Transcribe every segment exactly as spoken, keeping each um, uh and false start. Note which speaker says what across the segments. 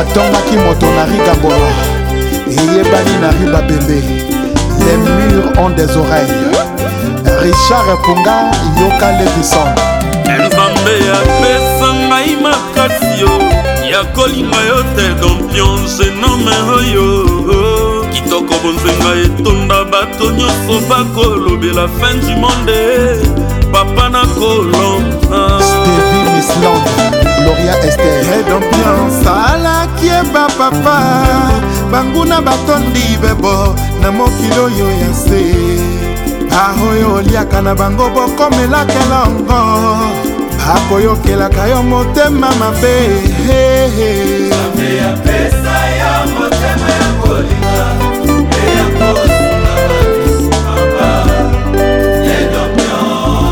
Speaker 1: batongaki moto na rigambona eyebani na riba bembe. Les murs ont des oreilles. Richard Punga Yoka Levison.
Speaker 2: Nzambe apesa ngai makasi yo ya kolinga yo tel dompion genome oyo kitoko bonzenga etonda bato nyonso bakolobela fin du monde papa na kolonga
Speaker 1: Stevie Misland Gloria Esther
Speaker 3: et dompion salaki eba papa banguna batondi bebo na mokili oyo ya se ahoyo oliaka na bango bokomelaka elongo akoyokelaka yo motema mabe
Speaker 4: Nzambe apesa yo motema ya kolinga mpe ya kosunga bato papa et dompion.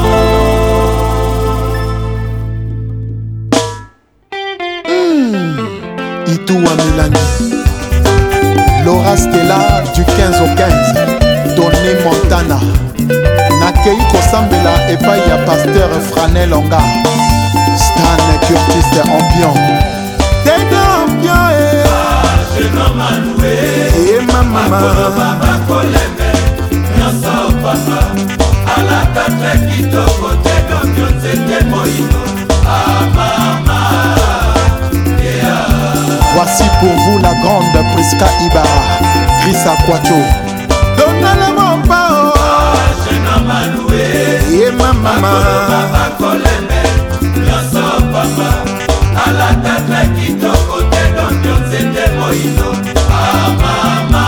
Speaker 1: Itoua Milani Laura Stella du quinze au quinze Donné Montana Nakei Kosambela epai ya pasteur Franel Onga Stan Curtis Ambion
Speaker 3: Tede Ambion e
Speaker 4: Genome aloué
Speaker 3: e mama
Speaker 4: baba kolembe nyonso papa alakatre kitoko Tede Ambion nzete moino amama.
Speaker 1: Voici pour vous la grande Priska Ibarra Chris Akwacho
Speaker 3: Donale Mompao
Speaker 4: Genome aloué
Speaker 3: e mama
Speaker 4: baba kolembe nyonso papa alakatre kitoko Tede Ambion nzete moino amama.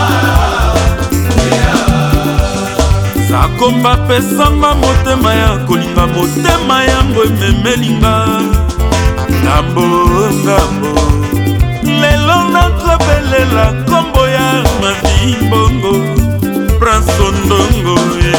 Speaker 2: sakomba pesanga motema ya kolinga motema yango ememelinga ngambo ngambo lelo nakobelela kombo ya mavimbongo pransondongo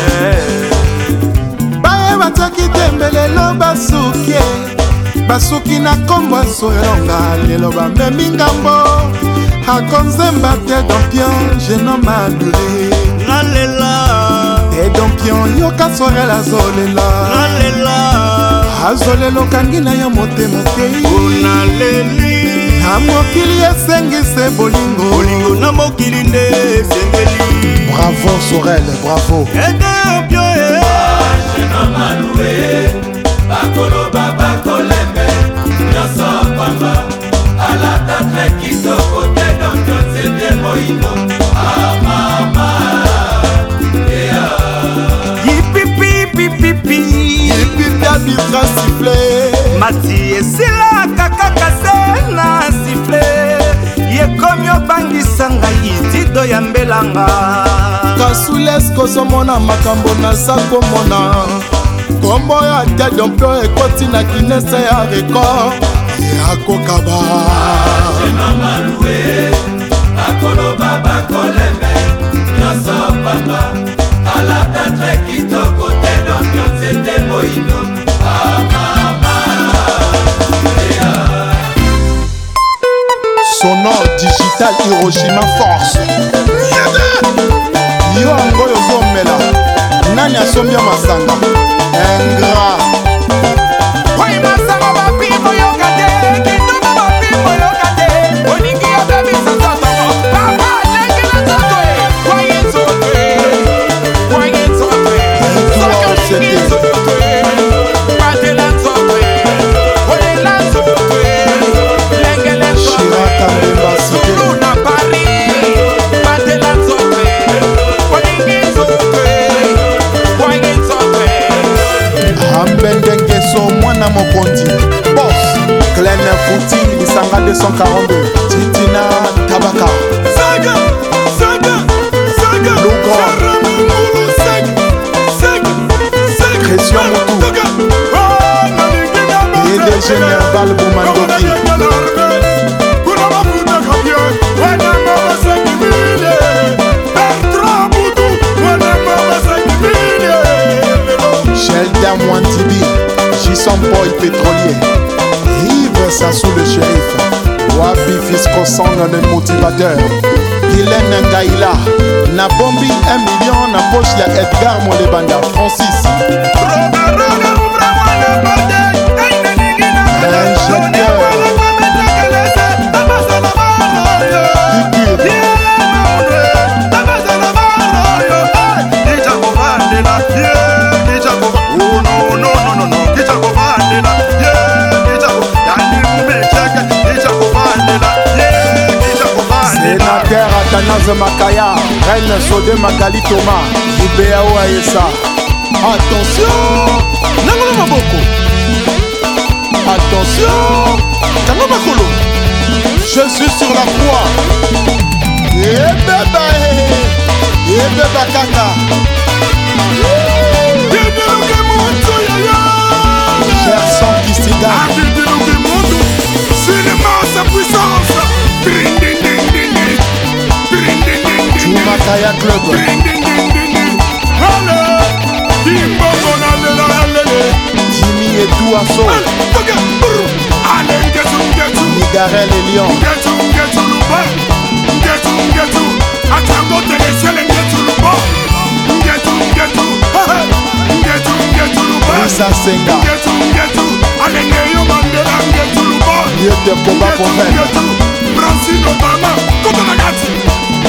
Speaker 3: baye batiaki tembe lelo basuki basuki na kombo asoelonga lelo bamemi ngambo akonzemba te dompion genome aloué
Speaker 2: nalela
Speaker 3: te dompion yoka sorela azolela
Speaker 2: nalela
Speaker 3: azolela okangi na yo motema okei
Speaker 2: onaleli
Speaker 3: na mokili esengise bolingo
Speaker 2: bolingo na mokili nde esengeli.
Speaker 1: Bravo Sorel, bravo
Speaker 2: ede opio e
Speaker 4: Genome aloué bakoloba bakolembe nyonso pamba alakatre kitoko Tede Ambion nzete moino amama.
Speaker 2: yipipipipipi
Speaker 3: yipipi abitra sifle
Speaker 2: mati esilaka kaka se na sifle yekomi obangisa ngai tido ya mbelanga
Speaker 3: kasules kozomona makambo naza komona kombo ya Tede Ambion ekoti na kinese ya rekord yakokaba
Speaker 4: Genome aloué bakoloba bakolembe nyonso pamba alakatre kitoko Tede Ambion nzete moino amama.
Speaker 1: Sonore digital Hiroshima Force yo yango yozomela nani asombia masanga ingrat Mokondi Boss Glen Fouti Lisanga deux cent quarante-deux Titina Tabaka
Speaker 3: Saga Saga Saga
Speaker 1: Logan Christian Moutou et des générales Boumandoki Shelda Mwantibi Gisson Boy pétrolier Yves Sassou le shérif Wabi Fisco Sang le motivateur Guylaine Ngaïla Nabombi un million na poche ya Edgar Molebanda Francis Injecteur Athanase Makaya, Reine Sodé Magali Thomas, Ibéao Aïssa. Attention, Nangola Maboko. Attention, Kango Makolo. Jésus sur la croix. Eh bébé, eh bébé Kaka. Gerson Kissiga.
Speaker 3: Sa puissance.
Speaker 1: Chumakaya Club. Jimmy et Douasso. Nigarel et Lyon. Rissa Senga. Lieu de combat pour faire.
Speaker 3: Brasil Obama, comme la gâte.